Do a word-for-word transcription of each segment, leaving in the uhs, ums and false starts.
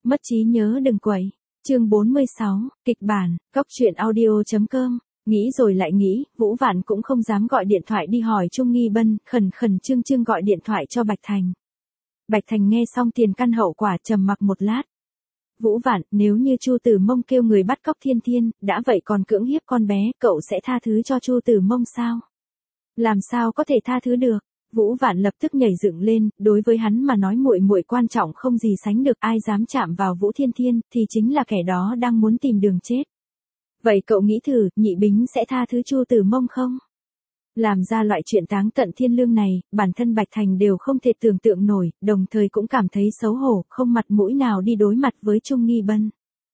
Mất trí nhớ đừng quậy. Chương bốn mươi sáu, kịch bản, góc truyện audio.com. Nghĩ rồi lại nghĩ, Vũ Vạn cũng không dám gọi điện thoại đi hỏi Trung Nghi Bân, khẩn khẩn trương trương gọi điện thoại cho Bạch Thành. Bạch Thành nghe xong tiền căn hậu quả trầm mặc một lát. Vũ Vạn, nếu như Chu Tử Mông kêu người bắt cóc Thiên Thiên, đã vậy còn cưỡng hiếp con bé, cậu sẽ tha thứ cho Chu Tử Mông sao? Làm sao có thể tha thứ được? Vũ Vạn lập tức nhảy dựng lên, đối với hắn mà nói muội muội quan trọng không gì sánh được, ai dám chạm vào Vũ Thiên Thiên thì chính là kẻ đó đang muốn tìm đường chết. Vậy cậu nghĩ thử, Nhị Bính sẽ tha thứ Chu Tử Mông không? Làm ra loại chuyện táng tận thiên lương này, bản thân Bạch Thành đều không thể tưởng tượng nổi, đồng thời cũng cảm thấy xấu hổ, không mặt mũi nào đi đối mặt với Trung Nghi Bân.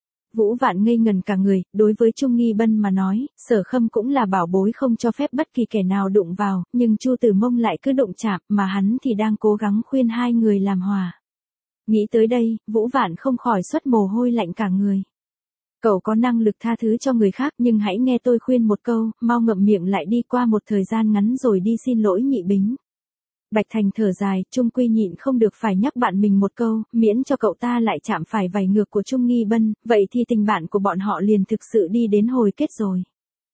Vũ Vạn ngây ngần cả người, đối với Trung Nghi Bân mà nói, Sở Khâm cũng là bảo bối không cho phép bất kỳ kẻ nào đụng vào, nhưng Chu Tử Mông lại cứ đụng chạm, mà hắn thì đang cố gắng khuyên hai người làm hòa. Nghĩ tới đây, Vũ Vạn không khỏi xuất mồ hôi lạnh cả người. Cậu có năng lực tha thứ cho người khác, nhưng hãy nghe tôi khuyên một câu, mau ngậm miệng lại đi, qua một thời gian ngắn rồi đi xin lỗi Nhị Bính. Bạch Thành thở dài, trung quy nhịn không được phải nhắc bạn mình một câu, miễn cho cậu ta lại chạm phải vảy ngược của Trung Nghi Bân, vậy thì tình bạn của bọn họ liền thực sự đi đến hồi kết rồi.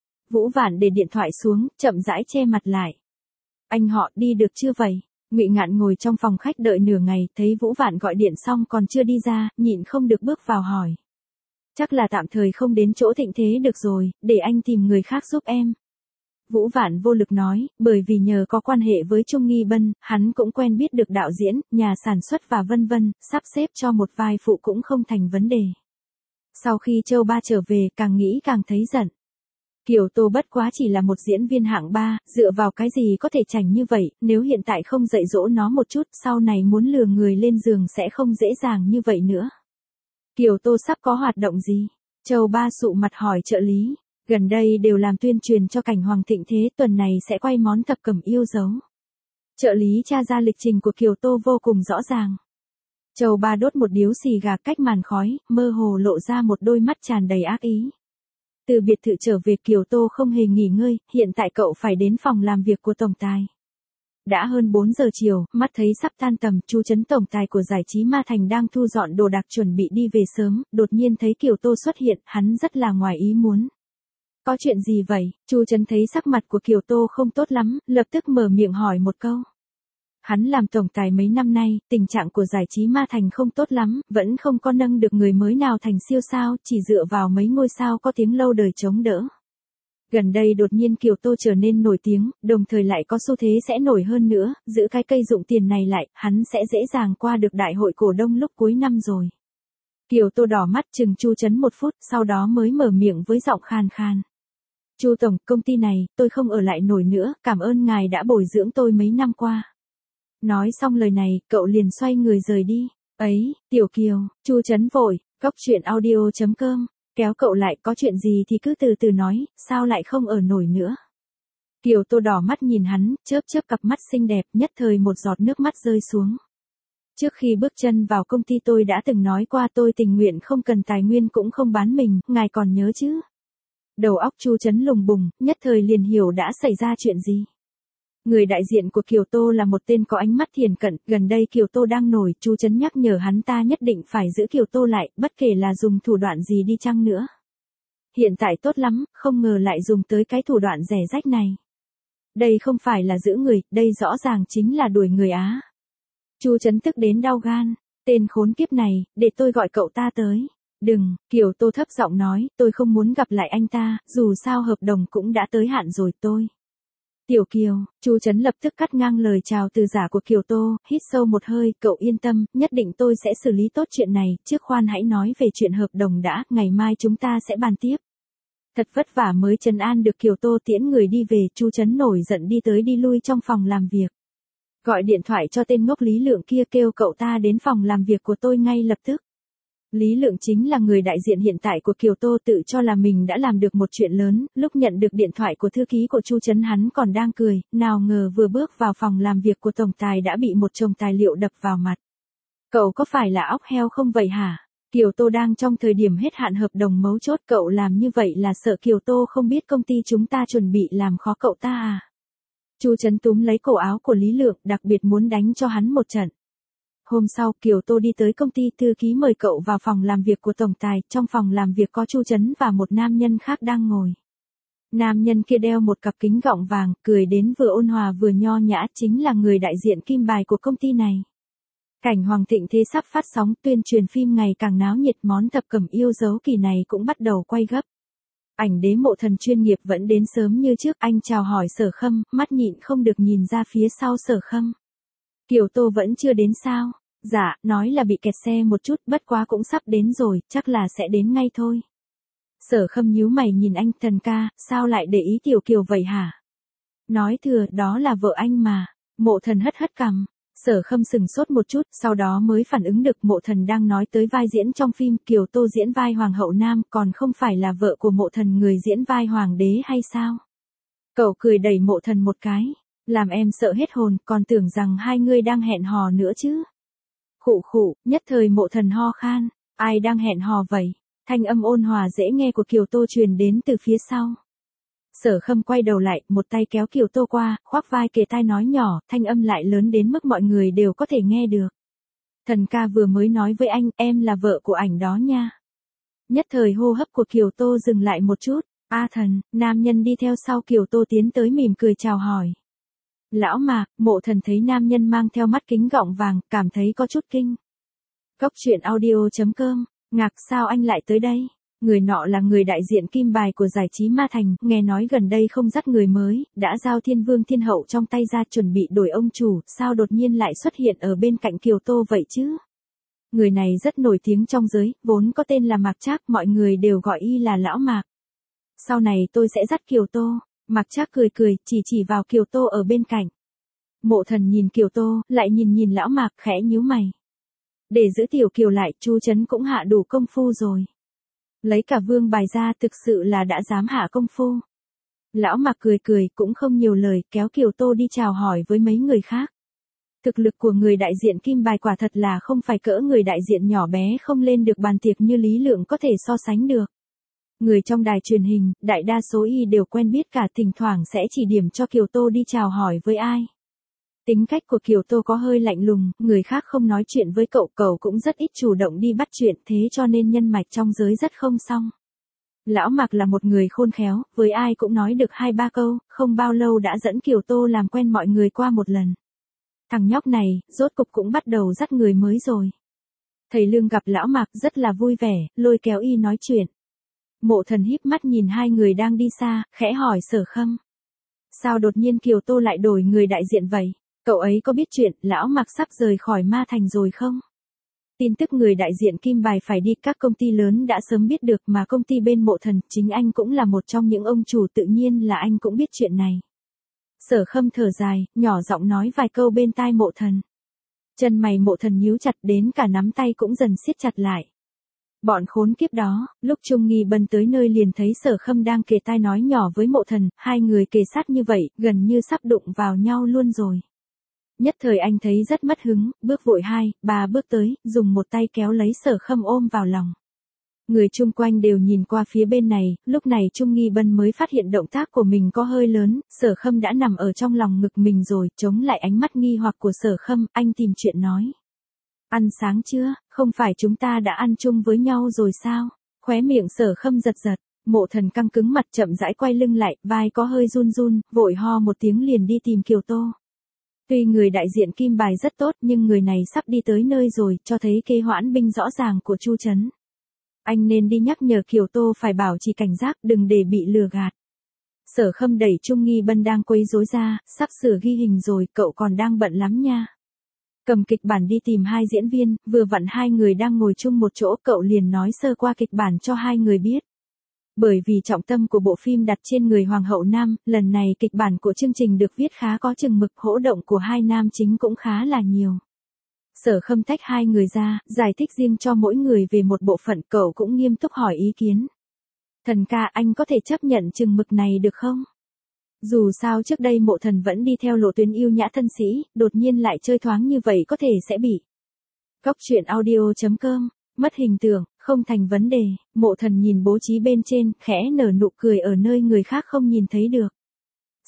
Vũ Vạn để điện thoại xuống, chậm rãi che mặt lại. Anh họ đi được chưa vậy? Ngụy Ngạn ngồi trong phòng khách đợi nửa ngày, thấy Vũ Vạn gọi điện xong còn chưa đi ra, nhịn không được bước vào hỏi. Chắc là tạm thời không đến chỗ Thịnh Thế được rồi, để anh tìm người khác giúp em. Vũ Vạn vô lực nói, bởi vì nhờ có quan hệ với Trung Nghi Bân, hắn cũng quen biết được đạo diễn, nhà sản xuất và vân vân, sắp xếp cho một vai phụ cũng không thành vấn đề. Sau khi Châu Ba trở về, càng nghĩ càng thấy giận. Kiều Tô bất quá chỉ là một diễn viên hạng ba, dựa vào cái gì có thể chảnh như vậy, nếu hiện tại không dạy dỗ nó một chút, sau này muốn lừa người lên giường sẽ không dễ dàng như vậy nữa. Kiều Tô sắp có hoạt động gì? Châu Ba sụ mặt hỏi trợ lý. Gần đây đều làm tuyên truyền cho cảnh Hoàng Thịnh Thế, tuần này sẽ quay món thập cẩm yêu dấu. Trợ lý tra ra lịch trình của Kiều Tô vô cùng rõ ràng. Châu Ba đốt một điếu xì gà cách màn khói, mơ hồ lộ ra một đôi mắt tràn đầy ác ý. Từ biệt thự trở về, Kiều Tô không hề nghỉ ngơi, hiện tại cậu phải đến phòng làm việc của tổng tài. Đã hơn bốn giờ chiều, mắt thấy sắp tan tầm, Chu Chấn tổng tài của giải trí Ma Thành đang thu dọn đồ đạc chuẩn bị đi về sớm, đột nhiên thấy Kiều Tô xuất hiện, hắn rất là ngoài ý muốn. Có chuyện gì vậy? Chu Chấn thấy sắc mặt của Kiều Tô không tốt lắm, lập tức mở miệng hỏi một câu. Hắn làm tổng tài mấy năm nay, tình trạng của giải trí Ma Thành không tốt lắm, vẫn không có nâng được người mới nào thành siêu sao, chỉ dựa vào mấy ngôi sao có tiếng lâu đời chống đỡ. Gần đây đột nhiên Kiều Tô trở nên nổi tiếng, đồng thời lại có xu thế sẽ nổi hơn nữa, giữ cái cây dụng tiền này lại, hắn sẽ dễ dàng qua được đại hội cổ đông lúc cuối năm rồi. Kiều Tô đỏ mắt chừng Chu Chấn một phút, sau đó mới mở miệng với giọng khàn khàn. Chu tổng, công ty này, tôi không ở lại nổi nữa, cảm ơn ngài đã bồi dưỡng tôi mấy năm qua. Nói xong lời này, cậu liền xoay người rời đi. Ấy, Tiểu Kiều, Chu Chấn vội, góc truyện audio.com, kéo cậu lại, có chuyện gì thì cứ từ từ nói, sao lại không ở nổi nữa. Kiều Tô đỏ mắt nhìn hắn, chớp chớp cặp mắt xinh đẹp, nhất thời một giọt nước mắt rơi xuống. Trước khi bước chân vào công ty tôi đã từng nói qua tôi tình nguyện không cần tài nguyên cũng không bán mình, ngài còn nhớ chứ? Đầu óc Chu Chấn lùng bùng, nhất thời liền hiểu đã xảy ra chuyện gì. Người đại diện của Kiều Tô là một tên có ánh mắt thiền cận, gần đây Kiều Tô đang nổi, Chu Chấn nhắc nhở hắn ta nhất định phải giữ Kiều Tô lại, bất kể là dùng thủ đoạn gì đi chăng nữa. Hiện tại tốt lắm, không ngờ lại dùng tới cái thủ đoạn rẻ rách này. Đây không phải là giữ người, đây rõ ràng chính là đuổi người á. Chu Chấn tức đến đau gan, tên khốn kiếp này, để tôi gọi cậu ta tới. Đừng, Kiều Tô thấp giọng nói, tôi không muốn gặp lại anh ta, dù sao hợp đồng cũng đã tới hạn rồi tôi. Tiểu Kiều, Chu Chấn lập tức cắt ngang lời chào từ giả của Kiều Tô, hít sâu một hơi, cậu yên tâm, nhất định tôi sẽ xử lý tốt chuyện này, trước khoan hãy nói về chuyện hợp đồng đã, ngày mai chúng ta sẽ bàn tiếp. Thật vất vả mới trấn an được Kiều Tô tiễn người đi về, Chu Chấn nổi giận đi tới đi lui trong phòng làm việc. Gọi điện thoại cho tên ngốc Lý Lượng kia, kêu cậu ta đến phòng làm việc của tôi ngay lập tức. Lý Lượng chính là người đại diện hiện tại của Kiều Tô, tự cho là mình đã làm được một chuyện lớn, lúc nhận được điện thoại của thư ký của Chu Chấn hắn còn đang cười, nào ngờ vừa bước vào phòng làm việc của tổng tài đã bị một chồng tài liệu đập vào mặt. Cậu có phải là óc heo không vậy hả? Kiều Tô đang trong thời điểm hết hạn hợp đồng mấu chốt, cậu làm như vậy là sợ Kiều Tô không biết công ty chúng ta chuẩn bị làm khó cậu ta à? Chu Chấn túm lấy cổ áo của Lý Lượng, đặc biệt muốn đánh cho hắn một trận. Hôm sau, Kiều Tô đi tới công ty, thư ký mời cậu vào phòng làm việc của tổng tài, trong phòng làm việc có Chu Chấn và một nam nhân khác đang ngồi. Nam nhân kia đeo một cặp kính gọng vàng, cười đến vừa ôn hòa vừa nho nhã, chính là người đại diện kim bài của công ty này. Cảnh Hoàng Thịnh Thế sắp phát sóng, tuyên truyền phim ngày càng náo nhiệt, món thập cẩm yêu dấu kỳ này cũng bắt đầu quay gấp. Ảnh đế Mộ Thần chuyên nghiệp vẫn đến sớm như trước, anh chào hỏi Sở Khâm, mắt nhịn không được nhìn ra phía sau Sở Khâm. Kiều Tô vẫn chưa đến sao? Dạ, nói là bị kẹt xe một chút, bất quá cũng sắp đến rồi, chắc là sẽ đến ngay thôi. Sở Khâm nhíu mày nhìn anh, Thần ca, sao lại để ý Tiểu Kiều vậy hả? Nói thừa, đó là vợ anh mà. Mộ Thần hất hất cằm. Sở Khâm sừng sốt một chút, sau đó mới phản ứng được Mộ Thần đang nói tới vai diễn trong phim, Kiều Tô diễn vai Hoàng hậu Nam, còn không phải là vợ của Mộ Thần người diễn vai Hoàng đế hay sao? Cậu cười đẩy Mộ Thần một cái, làm em sợ hết hồn, còn tưởng rằng hai người đang hẹn hò nữa chứ. Khụ khụ, nhất thời Mộ Thần ho khan, ai đang hẹn hò vậy? Thanh âm ôn hòa dễ nghe của Kiều Tô truyền đến từ phía sau. Sở Khâm quay đầu lại, một tay kéo Kiều Tô qua, khoác vai kề tai nói nhỏ, thanh âm lại lớn đến mức mọi người đều có thể nghe được. Thần ca vừa mới nói với anh, em là vợ của ảnh đó nha. Nhất thời hô hấp của Kiều Tô dừng lại một chút. A Thần, nam nhân đi theo sau Kiều Tô tiến tới mỉm cười chào hỏi. Lão Mạc, Mộ Thần thấy nam nhân mang theo mắt kính gọng vàng, cảm thấy có chút kinh. Cốc truyện audio chấm com, ngạc sao anh lại tới đây? Người nọ là người đại diện kim bài của giải trí Ma Thành, nghe nói gần đây không dắt người mới, đã giao Thiên Vương Thiên Hậu trong tay ra chuẩn bị đổi ông chủ, sao đột nhiên lại xuất hiện ở bên cạnh Kiều Tô vậy chứ? Người này rất nổi tiếng trong giới, vốn có tên là Mạc Trác, mọi người đều gọi y là Lão Mạc. Sau này tôi sẽ dắt Kiều Tô. Mạc Trác cười cười, chỉ chỉ vào Kiều Tô ở bên cạnh. Mộ Thần nhìn Kiều Tô, lại nhìn nhìn Lão Mạc, khẽ nhíu mày. Để giữ Tiểu Kiều lại, Chu Chấn cũng hạ đủ công phu rồi. Lấy cả vương bài ra, thực sự là đã dám hạ công phu. Lão Mạc cười cười, cũng không nhiều lời, kéo Kiều Tô đi chào hỏi với mấy người khác. Thực lực của người đại diện kim bài quả thật là không phải cỡ người đại diện nhỏ bé không lên được bàn tiệc như Lý Lượng có thể so sánh được. Người trong đài truyền hình, đại đa số y đều quen biết cả, thỉnh thoảng sẽ chỉ điểm cho Kiều Tô đi chào hỏi với ai. Tính cách của Kiều Tô có hơi lạnh lùng, người khác không nói chuyện với cậu, cậu cũng rất ít chủ động đi bắt chuyện, thế cho nên nhân mạch trong giới rất không xong. Lão Mạc là một người khôn khéo, với ai cũng nói được hai ba câu, không bao lâu đã dẫn Kiều Tô làm quen mọi người qua một lần. Thằng nhóc này, rốt cục cũng bắt đầu dắt người mới rồi. Thầy Lương gặp Lão Mạc rất là vui vẻ, lôi kéo y nói chuyện. Mộ Thần híp mắt nhìn hai người đang đi xa, khẽ hỏi Sở Khâm. Sao đột nhiên Kiều Tô lại đổi người đại diện vậy? Cậu ấy có biết chuyện Lão Mạc sắp rời khỏi Ma Thành rồi không? Tin tức người đại diện kim bài phải đi, các công ty lớn đã sớm biết được, mà công ty bên Mộ Thần, chính anh cũng là một trong những ông chủ, tự nhiên là anh cũng biết chuyện này. Sở Khâm thở dài, nhỏ giọng nói vài câu bên tai Mộ Thần. Chân mày Mộ Thần nhíu chặt, đến cả nắm tay cũng dần siết chặt lại. Bọn khốn kiếp đó, lúc Trung Nghi Bân tới nơi liền thấy Sở Khâm đang kề tai nói nhỏ với Mộ Thần, hai người kề sát như vậy, gần như sắp đụng vào nhau luôn rồi. Nhất thời anh thấy rất mất hứng, bước vội hai, ba bước tới, dùng một tay kéo lấy Sở Khâm ôm vào lòng. Người chung quanh đều nhìn qua phía bên này, lúc này Trung Nghi Bân mới phát hiện động tác của mình có hơi lớn, Sở Khâm đã nằm ở trong lòng ngực mình rồi, chống lại ánh mắt nghi hoặc của Sở Khâm, anh tìm chuyện nói. Ăn sáng chưa, không phải chúng ta đã ăn chung với nhau rồi sao? Khóe miệng Sở Khâm giật giật, Mộ Thần căng cứng mặt chậm rãi quay lưng lại, vai có hơi run run, vội ho một tiếng liền đi tìm Kiều Tô. Tuy người đại diện kim bài rất tốt nhưng người này sắp đi tới nơi rồi, cho thấy kế hoãn binh rõ ràng của Chu Chấn. Anh nên đi nhắc nhở Kiều Tô phải bảo trì cảnh giác, đừng để bị lừa gạt. Sở Khâm đẩy Trung Nghi Bân đang quấy rối ra, sắp sửa ghi hình rồi, cậu còn đang bận lắm nha. Cầm kịch bản đi tìm hai diễn viên, vừa vặn hai người đang ngồi chung một chỗ, cậu liền nói sơ qua kịch bản cho hai người biết. Bởi vì trọng tâm của bộ phim đặt trên người Hoàng hậu Nam, lần này kịch bản của chương trình được viết khá có chừng mực, hỗ động của hai nam chính cũng khá là nhiều. Sở Khâm tách hai người ra, giải thích riêng cho mỗi người về một bộ phận, cậu cũng nghiêm túc hỏi ý kiến. Thần ca, anh có thể chấp nhận chừng mực này được không? Dù sao trước đây Mộ Thần vẫn đi theo lộ tuyến yêu nhã thân sĩ, đột nhiên lại chơi thoáng như vậy có thể sẽ bị. Cốc truyện audio chấm com, mất hình tượng, không thành vấn đề. Mộ Thần nhìn bố trí bên trên, khẽ nở nụ cười ở nơi người khác không nhìn thấy được.